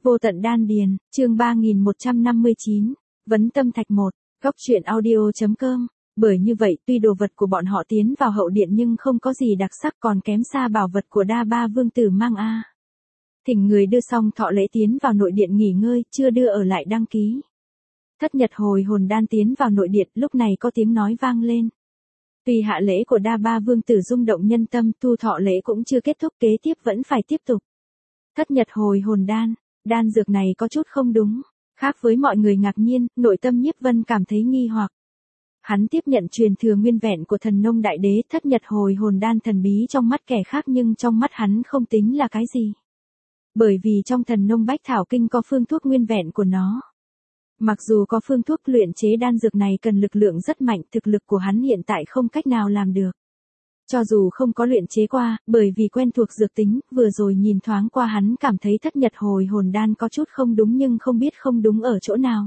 Vô tận đan điền, chương 3159, vấn tâm thạch 1, góc truyện audio.com. Bởi như vậy tuy đồ vật của bọn họ tiến vào hậu điện nhưng không có gì đặc sắc, còn kém xa bảo vật của Đa Ba Vương tử mang a. Thỉnh người đưa xong thọ lễ tiến vào nội điện nghỉ ngơi, chưa đưa ở lại đăng ký. Thất nhật hồi hồn đan tiến vào nội điện, lúc này có tiếng nói vang lên. Tuy hạ lễ của Đa Ba Vương tử rung động nhân tâm, tu thọ lễ cũng chưa kết thúc, kế tiếp vẫn phải tiếp tục. Thất nhật hồi hồn đan, đan dược này có chút không đúng. Khác với mọi người ngạc nhiên, nội tâm Nhiếp Vân cảm thấy nghi hoặc. Hắn tiếp nhận truyền thừa nguyên vẹn của thần nông đại đế, thất nhật hồi hồn đan thần bí trong mắt kẻ khác nhưng trong mắt hắn không tính là cái gì. Bởi vì trong thần nông bách thảo kinh có phương thuốc nguyên vẹn của nó. Mặc dù có phương thuốc luyện chế đan dược này cần lực lượng rất mạnh, thực lực của hắn hiện tại không cách nào làm được. Cho dù không có luyện chế qua, bởi vì quen thuộc dược tính, vừa rồi nhìn thoáng qua hắn cảm thấy thất nhật hồi hồn đan có chút không đúng nhưng không biết không đúng ở chỗ nào.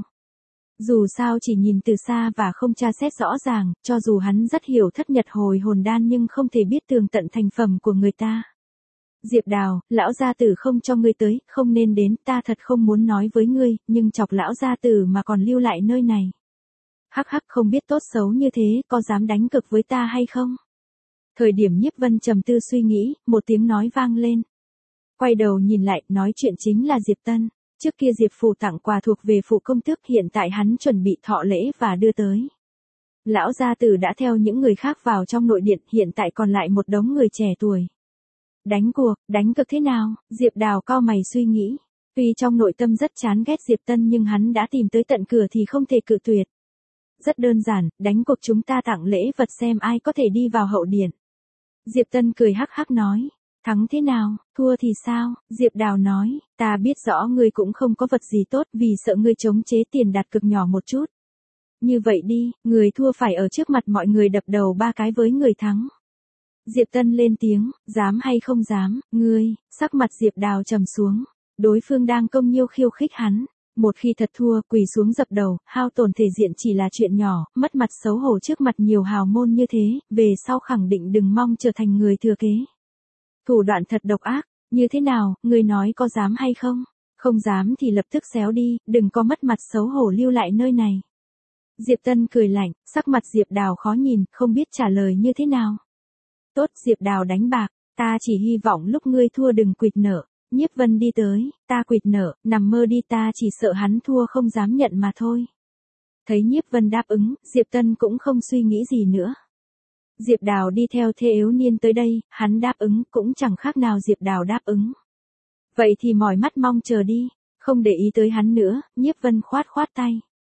Dù sao chỉ nhìn từ xa và không tra xét rõ ràng, cho dù hắn rất hiểu thất nhật hồi hồn đan nhưng không thể biết tường tận thành phẩm của người ta. Diệp Đào, lão gia tử không cho ngươi tới, không nên đến, ta thật không muốn nói với ngươi, nhưng chọc lão gia tử mà còn lưu lại nơi này. Hắc hắc, không biết tốt xấu như thế, có dám đánh cực với ta hay không? Thời điểm Nhiếp Vân trầm tư suy nghĩ, một tiếng nói vang lên. Quay đầu nhìn lại, nói chuyện chính là Diệp Tân. Trước kia Diệp Phủ tặng quà thuộc về Phủ công tước, hiện tại hắn chuẩn bị thọ lễ và đưa tới. Lão gia tử đã theo những người khác vào trong nội điện, hiện tại còn lại một đống người trẻ tuổi. Đánh cuộc, đánh cực thế nào? Diệp Đào cau mày suy nghĩ. Tuy trong nội tâm rất chán ghét Diệp Tân nhưng hắn đã tìm tới tận cửa thì không thể cự tuyệt. Rất đơn giản, đánh cuộc chúng ta tặng lễ vật xem ai có thể đi vào hậu điện. Diệp Tân cười hắc hắc nói. Thắng thế nào, thua thì sao? Diệp Đào nói, ta biết rõ ngươi cũng không có vật gì tốt vì sợ ngươi chống chế tiền đặt cược nhỏ một chút. Như vậy đi, người thua phải ở trước mặt mọi người đập đầu 3 cái với người thắng. Diệp Tân lên tiếng, dám hay không dám, ngươi, sắc mặt Diệp Đào trầm xuống. Đối phương đang công nhiêu khiêu khích hắn. Một khi thật thua, quỳ xuống dập đầu, hao tổn thể diện chỉ là chuyện nhỏ, mất mặt xấu hổ trước mặt nhiều hào môn như thế, về sau khẳng định đừng mong trở thành người thừa kế. Thủ đoạn thật độc ác, như thế nào, ngươi nói có dám hay không? Không dám thì lập tức xéo đi, đừng có mất mặt xấu hổ lưu lại nơi này. Diệp Tân cười lạnh, sắc mặt Diệp Đào khó nhìn, không biết trả lời như thế nào. Tốt, Diệp Đào đánh bạc, ta chỉ hy vọng lúc ngươi thua đừng quỵt nợ. Nhiếp Vân đi tới, ta quỵt nợ, nằm mơ đi, ta chỉ sợ hắn thua không dám nhận mà thôi. Thấy Nhiếp Vân đáp ứng, Diệp Tân cũng không suy nghĩ gì nữa. Diệp Đào đi theo Thê Yếu Niên tới đây, hắn đáp ứng cũng chẳng khác nào Diệp Đào đáp ứng. Vậy thì mỏi mắt mong chờ đi, không để ý tới hắn nữa, Nhiếp Vân khoát khoát tay.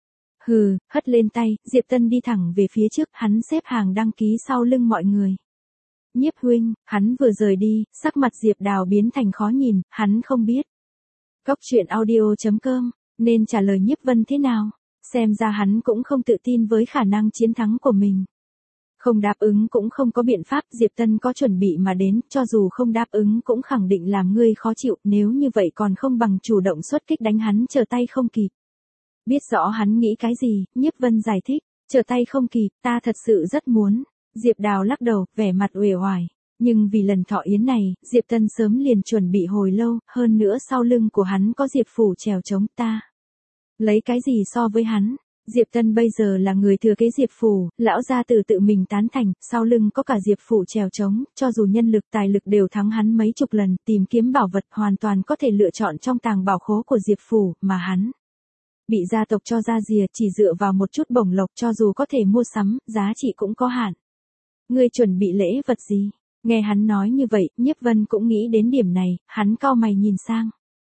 Hừ, hất lên tay, Diệp Tân đi thẳng về phía trước, hắn xếp hàng đăng ký sau lưng mọi người. Nhiếp huynh, hắn vừa rời đi, sắc mặt Diệp Đào biến thành khó nhìn, hắn không biết. Góc truyện audio.com, nên trả lời Nhiếp Vân thế nào? Xem ra hắn cũng không tự tin với khả năng chiến thắng của mình. Không đáp ứng cũng không có biện pháp, Diệp Tân có chuẩn bị mà đến, cho dù không đáp ứng cũng khẳng định làm ngươi khó chịu, nếu như vậy còn không bằng chủ động xuất kích đánh hắn chờ tay không kịp. Biết rõ hắn nghĩ cái gì, Nhiếp Vân giải thích, chờ tay không kịp, ta thật sự rất muốn. Diệp Đào lắc đầu, vẻ mặt uể oải. Nhưng vì lần thọ yến này, Diệp Tân sớm liền chuẩn bị hồi lâu, hơn nữa sau lưng của hắn có Diệp Phủ trèo chống ta. Lấy cái gì so với hắn? Diệp Tân bây giờ là người thừa kế Diệp Phủ, lão gia tử tự mình tán thành, sau lưng có cả Diệp Phủ trèo chống, cho dù nhân lực tài lực đều thắng hắn mấy chục lần, tìm kiếm bảo vật hoàn toàn có thể lựa chọn trong tàng bảo khố của Diệp Phủ, mà hắn bị gia tộc cho ra rìa, chỉ dựa vào một chút bổng lộc cho dù có thể mua sắm, giá trị cũng có hạn. Ngươi chuẩn bị lễ vật gì? Nghe hắn nói như vậy, Nhiếp Vân cũng nghĩ đến điểm này, hắn cau mày nhìn sang.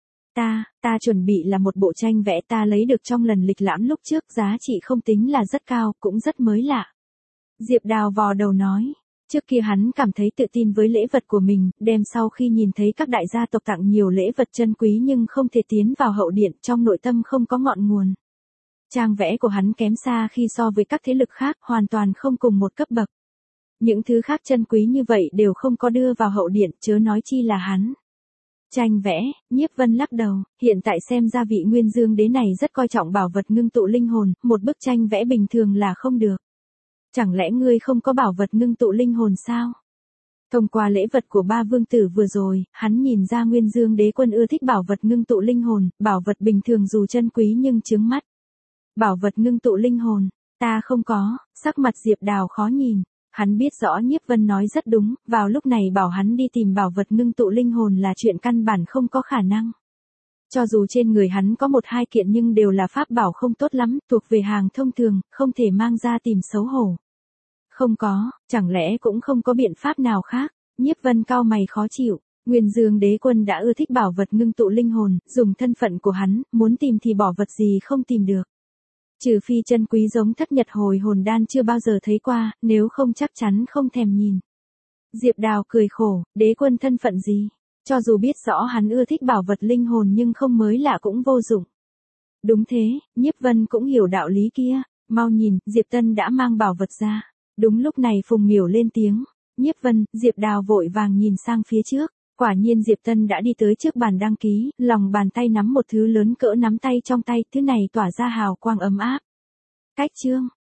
Ta chuẩn bị là một bộ tranh vẽ ta lấy được trong lần lịch lãm lúc trước, giá trị không tính là rất cao, cũng rất mới lạ. Diệp Đào vò đầu nói, trước kia hắn cảm thấy tự tin với lễ vật của mình, đem sau khi nhìn thấy các đại gia tộc tặng nhiều lễ vật chân quý nhưng không thể tiến vào hậu điện, trong nội tâm không có ngọn nguồn. Trang vẽ của hắn kém xa khi so với các thế lực khác, hoàn toàn không cùng một cấp bậc. Những thứ khác chân quý như vậy đều không có đưa vào hậu điện, chớ nói chi là hắn. Tranh vẽ, Nhiếp Vân lắc đầu, hiện tại xem ra vị Nguyên Dương Đế này rất coi trọng bảo vật ngưng tụ linh hồn, một bức tranh vẽ bình thường là không được. Chẳng lẽ ngươi không có bảo vật ngưng tụ linh hồn sao? Thông qua lễ vật của ba vương tử vừa rồi, hắn nhìn ra Nguyên Dương Đế Quân ưa thích bảo vật ngưng tụ linh hồn, bảo vật bình thường dù chân quý nhưng chướng mắt. Bảo vật ngưng tụ linh hồn, ta không có, sắc mặt Diệp Đào khó nhìn. Hắn biết rõ Nhiếp Vân nói rất đúng, vào lúc này bảo hắn đi tìm bảo vật ngưng tụ linh hồn là chuyện căn bản không có khả năng. Cho dù trên người hắn có một hai kiện nhưng đều là pháp bảo không tốt lắm, thuộc về hàng thông thường, không thể mang ra tìm xấu hổ. Không có, chẳng lẽ cũng không có biện pháp nào khác? Nhiếp Vân cau mày khó chịu. Nguyên Dương Đế Quân đã ưa thích bảo vật ngưng tụ linh hồn, dùng thân phận của hắn, muốn tìm thì bỏ vật gì không tìm được. Trừ phi chân quý giống Thất Nhật hồi hồn đan chưa bao giờ thấy qua, nếu không chắc chắn không thèm nhìn. Diệp Đào cười khổ, Đế Quân thân phận gì? Cho dù biết rõ hắn ưa thích bảo vật linh hồn nhưng không mới lạ cũng vô dụng. Đúng thế, Nhiếp Vân cũng hiểu đạo lý kia, mau nhìn, Diệp Tân đã mang bảo vật ra. Đúng lúc này Phùng Miểu lên tiếng, Nhiếp Vân, Diệp Đào vội vàng nhìn sang phía trước, quả nhiên Diệp Tân đã đi tới trước bàn đăng ký, lòng bàn tay nắm một thứ lớn cỡ nắm tay trong tay, thứ này tỏa ra hào quang ấm áp. Cách chương